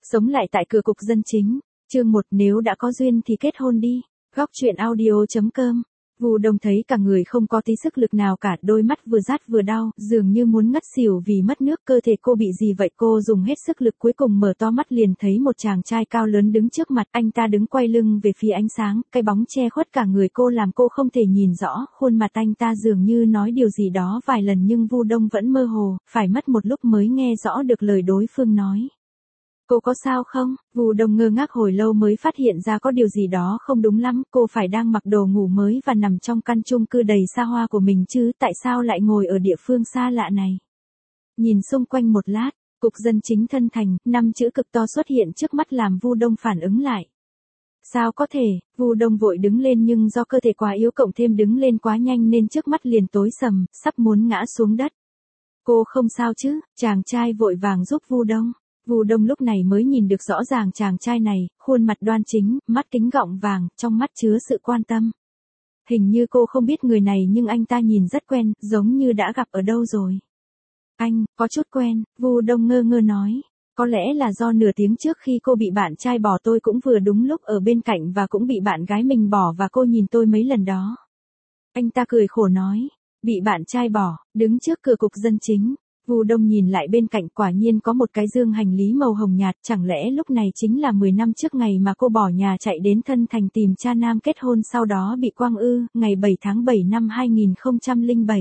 Sống lại tại cửa cục dân chính. Chương 1, nếu đã có duyên thì kết hôn đi. Góc truyện audio.com. Vu Đông thấy cả người không có tí sức lực nào cả, đôi mắt vừa rát vừa đau, dường như muốn ngất xỉu vì mất nước. Cơ thể cô bị gì vậy? Cô dùng hết sức lực, cuối cùng mở to mắt liền thấy một chàng trai cao lớn đứng trước mặt. Anh ta đứng quay lưng về phía ánh sáng, cái bóng che khuất cả người cô làm cô không thể nhìn rõ khuôn mặt anh ta, dường như nói điều gì đó vài lần nhưng Vu Đông vẫn mơ hồ, phải mất một lúc mới nghe rõ được lời đối phương nói. Cô có sao không? Vu Đông ngơ ngác hồi lâu mới phát hiện ra có điều gì đó không đúng lắm. Cô phải đang mặc đồ ngủ mới và nằm trong căn chung cư đầy xa hoa của mình chứ, tại sao lại ngồi ở địa phương xa lạ này? Nhìn xung quanh một lát, cục dân chính Thân Thành, 5 chữ cực to xuất hiện trước mắt làm Vu Đông phản ứng lại. Sao có thể? Vu Đông vội đứng lên nhưng do cơ thể quá yếu cộng thêm đứng lên quá nhanh nên trước mắt liền tối sầm, sắp muốn ngã xuống đất. Cô không sao chứ? Chàng trai vội vàng giúp Vu Đông. Vu Đông lúc này mới nhìn được rõ ràng chàng trai này, khuôn mặt đoan chính, mắt kính gọng vàng, trong mắt chứa sự quan tâm. Hình như cô không biết người này nhưng anh ta nhìn rất quen, giống như đã gặp ở đâu rồi. Anh, có chút quen, Vu Đông ngơ ngơ nói. Có lẽ là do nửa tiếng trước khi cô bị bạn trai bỏ tôi cũng vừa đúng lúc ở bên cạnh và cũng bị bạn gái mình bỏ và cô nhìn tôi mấy lần đó. Anh ta cười khổ nói, bị bạn trai bỏ, đứng trước cửa cục dân chính. Vu Đông nhìn lại bên cạnh, quả nhiên có một cái dương hành lý màu hồng nhạt, chẳng lẽ lúc này chính là 10 năm trước ngày mà cô bỏ nhà chạy đến Thân Thành tìm cha nam kết hôn sau đó bị quăng ư, ngày 7 tháng 7 năm 2007.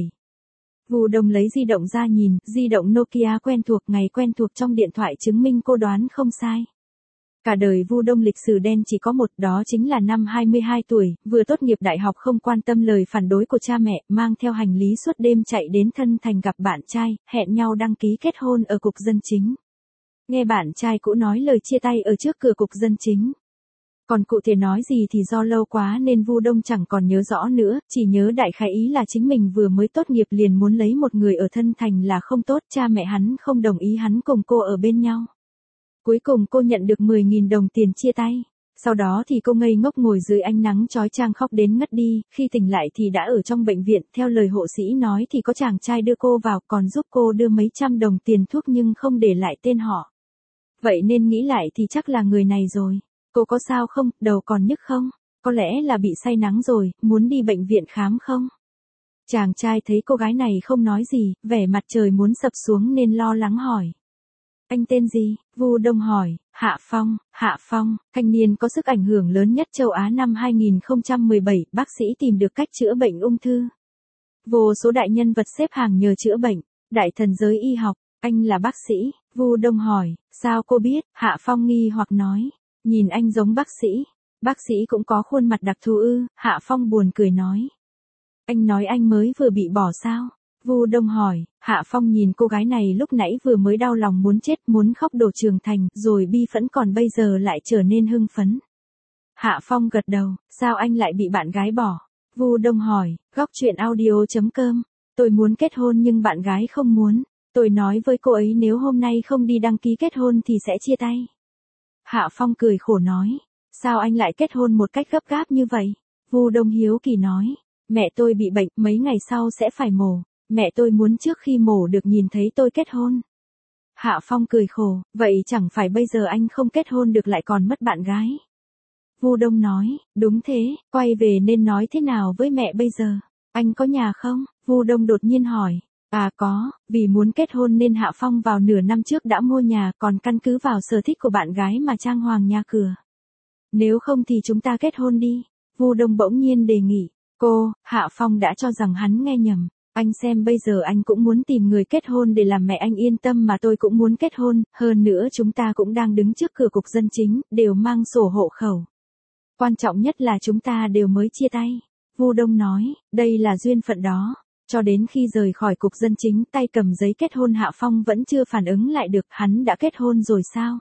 Vu Đông lấy di động ra nhìn, di động Nokia quen thuộc, ngày quen thuộc trong điện thoại chứng minh cô đoán không sai. Cả đời Vu Đông lịch sử đen chỉ có một, đó chính là năm 22 tuổi, vừa tốt nghiệp đại học không quan tâm lời phản đối của cha mẹ, mang theo hành lý suốt đêm chạy đến Thân Thành gặp bạn trai, hẹn nhau đăng ký kết hôn ở cục dân chính. Nghe bạn trai cũ nói lời chia tay ở trước cửa cục dân chính. Còn cụ thể nói gì thì do lâu quá nên Vu Đông chẳng còn nhớ rõ nữa, chỉ nhớ đại khái ý là chính mình vừa mới tốt nghiệp liền muốn lấy một người ở Thân Thành là không tốt, cha mẹ hắn không đồng ý hắn cùng cô ở bên nhau. Cuối cùng cô nhận được 10.000 đồng tiền chia tay. Sau đó thì cô ngây ngốc ngồi dưới ánh nắng chói chang khóc đến ngất đi, khi tỉnh lại thì đã ở trong bệnh viện, theo lời hộ sĩ nói thì có chàng trai đưa cô vào, còn giúp cô đưa mấy trăm đồng tiền thuốc nhưng không để lại tên họ. Vậy nên nghĩ lại thì chắc là người này rồi. Cô có sao không, đầu còn nhức không? Có lẽ là bị say nắng rồi, muốn đi bệnh viện khám không? Chàng trai thấy cô gái này không nói gì, vẻ mặt trời muốn sập xuống nên lo lắng hỏi. Anh tên gì? Vu Đông hỏi. Hạ Phong, thanh niên có sức ảnh hưởng lớn nhất châu Á năm 2017, bác sĩ tìm được cách chữa bệnh ung thư. Vô số đại nhân vật xếp hàng nhờ chữa bệnh, đại thần giới y học, anh là bác sĩ, Vu Đông hỏi, sao cô biết? Hạ Phong nghi hoặc nói, nhìn anh giống bác sĩ cũng có khuôn mặt đặc thù ư? Hạ Phong buồn cười nói. Anh nói anh mới vừa bị bỏ sao? Vu Đông hỏi. Hạ Phong nhìn cô gái này lúc nãy vừa mới đau lòng muốn chết, muốn khóc đổ trường thành, rồi bi phẫn còn bây giờ lại trở nên hưng phấn. Hạ Phong gật đầu, sao anh lại bị bạn gái bỏ? Vu Đông hỏi. Góc truyện audio.com. Tôi muốn kết hôn nhưng bạn gái không muốn. Tôi nói với cô ấy nếu hôm nay không đi đăng ký kết hôn thì sẽ chia tay. Hạ Phong cười khổ nói. Sao anh lại kết hôn một cách gấp gáp như vậy? Vu Đông hiếu kỳ nói. Mẹ tôi bị bệnh, mấy ngày sau sẽ phải mổ. Mẹ tôi muốn trước khi mổ được nhìn thấy tôi kết hôn. Hạ Phong cười khổ, vậy chẳng phải bây giờ anh không kết hôn được lại còn mất bạn gái. Vu Đông nói, đúng thế, quay về nên nói thế nào với mẹ bây giờ? Anh có nhà không? Vu Đông đột nhiên hỏi. À có, vì muốn kết hôn nên Hạ Phong vào nửa năm trước đã mua nhà, còn căn cứ vào sở thích của bạn gái mà trang hoàng nhà cửa. Nếu không thì chúng ta kết hôn đi. Vu Đông bỗng nhiên đề nghị. Cô, Hạ Phong đã cho rằng hắn nghe nhầm. Anh xem bây giờ anh cũng muốn tìm người kết hôn để làm mẹ anh yên tâm mà tôi cũng muốn kết hôn, hơn nữa chúng ta cũng đang đứng trước cửa cục dân chính, đều mang sổ hộ khẩu. Quan trọng nhất là chúng ta đều mới chia tay. Vu Đông nói, đây là duyên phận đó. Cho đến khi rời khỏi cục dân chính tay cầm giấy kết hôn Hạ Phong vẫn chưa phản ứng lại được, hắn đã kết hôn rồi sao?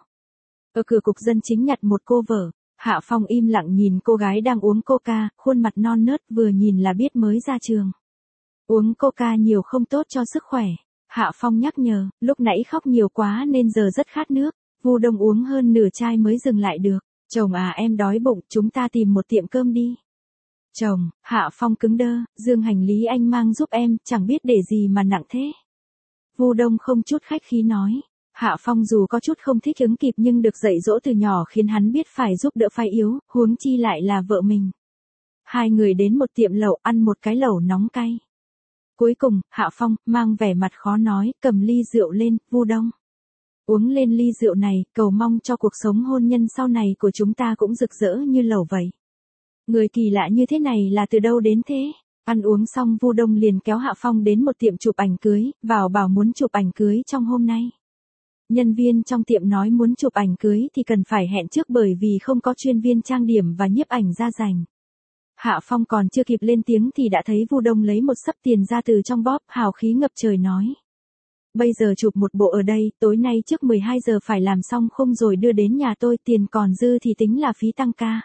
Ở cửa cục dân chính nhặt một cô vợ. Hạ Phong im lặng nhìn cô gái đang uống coca, khuôn mặt non nớt vừa nhìn là biết mới ra trường. Uống coca nhiều không tốt cho sức khỏe. Hạ Phong nhắc nhở, lúc nãy khóc nhiều quá nên giờ rất khát nước. Vu Đông uống hơn nửa chai mới dừng lại được. Chồng à em đói bụng, chúng ta tìm một tiệm cơm đi. Chồng, Hạ Phong cứng đơ, dương hành lý anh mang giúp em, chẳng biết để gì mà nặng thế. Vu Đông không chút khách khí nói. Hạ Phong dù có chút không thích ứng kịp nhưng được dạy dỗ từ nhỏ khiến hắn biết phải giúp đỡ phái yếu, huống chi lại là vợ mình. Hai người đến một tiệm lẩu ăn một cái lẩu nóng cay. Cuối cùng, Hạ Phong, mang vẻ mặt khó nói, cầm ly rượu lên, Vu Đông. Uống lên ly rượu này, cầu mong cho cuộc sống hôn nhân sau này của chúng ta cũng rực rỡ như lẩu vậy. Người kỳ lạ như thế này là từ đâu đến thế? Ăn uống xong Vu Đông liền kéo Hạ Phong đến một tiệm chụp ảnh cưới, bảo muốn chụp ảnh cưới trong hôm nay. Nhân viên trong tiệm nói muốn chụp ảnh cưới thì cần phải hẹn trước bởi vì không có chuyên viên trang điểm và nhiếp ảnh ra dành. Hạ Phong còn chưa kịp lên tiếng thì đã thấy Vu Đông lấy một xấp tiền ra từ trong bóp, hào khí ngập trời nói. Bây giờ chụp một bộ ở đây, tối nay trước 12 giờ phải làm xong khung rồi đưa đến nhà tôi, tiền còn dư thì tính là phí tăng ca.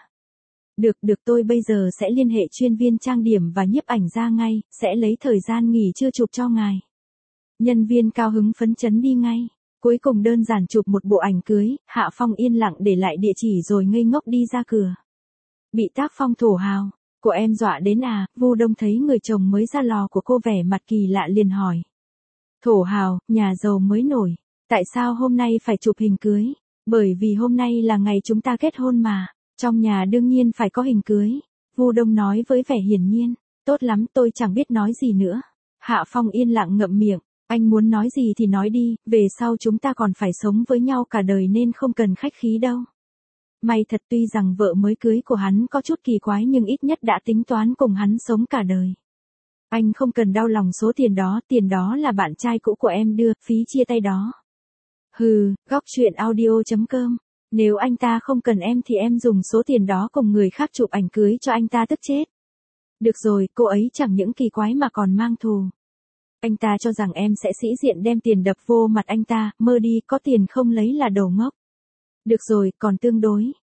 Được tôi bây giờ sẽ liên hệ chuyên viên trang điểm và nhiếp ảnh ra ngay, sẽ lấy thời gian nghỉ trưa chụp cho ngài. Nhân viên cao hứng phấn chấn đi ngay. Cuối cùng đơn giản chụp một bộ ảnh cưới, Hạ Phong yên lặng để lại địa chỉ rồi ngây ngốc đi ra cửa. Bị tác phong thổ hào, của em dọa đến à? Vu Đông thấy người chồng mới ra lò của cô vẻ mặt kỳ lạ liền hỏi. Thổ hào, nhà giàu mới nổi, tại sao hôm nay phải chụp hình cưới? Bởi vì hôm nay là ngày chúng ta kết hôn mà, trong nhà đương nhiên phải có hình cưới. Vu Đông nói với vẻ hiển nhiên, tốt lắm tôi chẳng biết nói gì nữa. Hạ Phong yên lặng ngậm miệng. Anh muốn nói gì thì nói đi, về sau chúng ta còn phải sống với nhau cả đời nên không cần khách khí đâu. May thật tuy rằng vợ mới cưới của hắn có chút kỳ quái nhưng ít nhất đã tính toán cùng hắn sống cả đời. Anh không cần đau lòng số tiền đó là bạn trai cũ của em đưa, phí chia tay đó. Hừ, góc truyện audio.com. Nếu anh ta không cần em thì em dùng số tiền đó cùng người khác chụp ảnh cưới cho anh ta tức chết. Được rồi, cô ấy chẳng những kỳ quái mà còn mang thù. Anh ta cho rằng em sẽ sĩ diện đem tiền đập vô mặt anh ta, mơ đi, có tiền không lấy là đồ ngốc. Được rồi, còn tương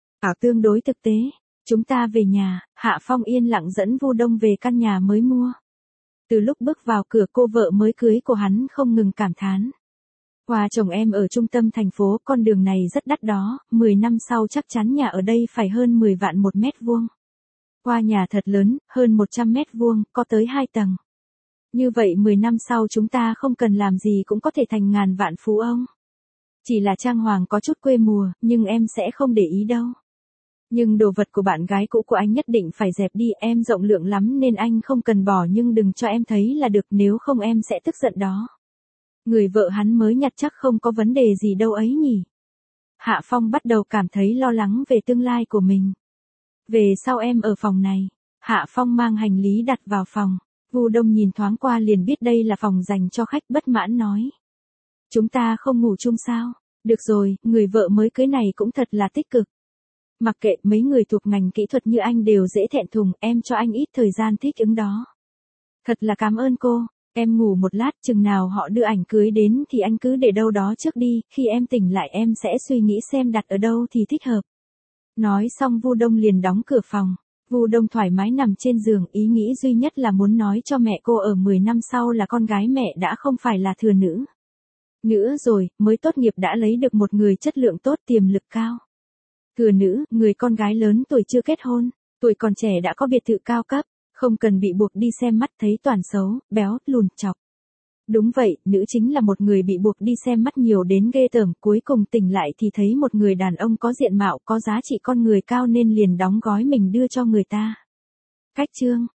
đối thực tế. Chúng ta về nhà, Hạ Phong yên lặng dẫn Vu Đông về căn nhà mới mua. Từ lúc bước vào cửa cô vợ mới cưới của hắn không ngừng cảm thán. Qua chồng em ở trung tâm thành phố, con đường này rất đắt đó, 10 năm sau chắc chắn nhà ở đây phải hơn 10 vạn một mét vuông. Qua nhà thật lớn, hơn 100 mét vuông, có tới 2 tầng. Như vậy 10 năm sau chúng ta không cần làm gì cũng có thể thành ngàn vạn phú ông. Chỉ là trang hoàng có chút quê mùa, nhưng em sẽ không để ý đâu. Nhưng đồ vật của bạn gái cũ của anh nhất định phải dẹp đi, em rộng lượng lắm nên anh không cần bỏ nhưng đừng cho em thấy là được, nếu không em sẽ tức giận đó. Người vợ hắn mới nhặt chắc không có vấn đề gì đâu ấy nhỉ. Hạ Phong bắt đầu cảm thấy lo lắng về tương lai của mình. Về sau em ở phòng này. Hạ Phong mang hành lý đặt vào phòng. Vu Đông nhìn thoáng qua liền biết đây là phòng dành cho khách, bất mãn nói. Chúng ta không ngủ chung sao? Được rồi, người vợ mới cưới này cũng thật là tích cực. Mặc kệ, mấy người thuộc ngành kỹ thuật như anh đều dễ thẹn thùng, em cho anh ít thời gian thích ứng đó. Thật là cảm ơn cô, em ngủ một lát, chừng nào họ đưa ảnh cưới đến thì anh cứ để đâu đó trước đi, khi em tỉnh lại em sẽ suy nghĩ xem đặt ở đâu thì thích hợp. Nói xong Vu Đông liền đóng cửa phòng. Vu Đông thoải mái nằm trên giường, ý nghĩ duy nhất là muốn nói cho mẹ cô ở 10 năm sau là con gái mẹ đã không phải là thừa nữ. Nữa rồi, mới tốt nghiệp đã lấy được một người chất lượng tốt, tiềm lực cao. Thừa nữ, người con gái lớn tuổi chưa kết hôn, tuổi còn trẻ đã có biệt thự cao cấp, không cần bị buộc đi xem mắt thấy toàn xấu, béo, lùn, chọc. Đúng vậy, nữ chính là một người bị buộc đi xem mắt nhiều đến ghê tởm, cuối cùng tỉnh lại thì thấy một người đàn ông có diện mạo, có giá trị con người cao nên liền đóng gói mình đưa cho người ta. Cách chương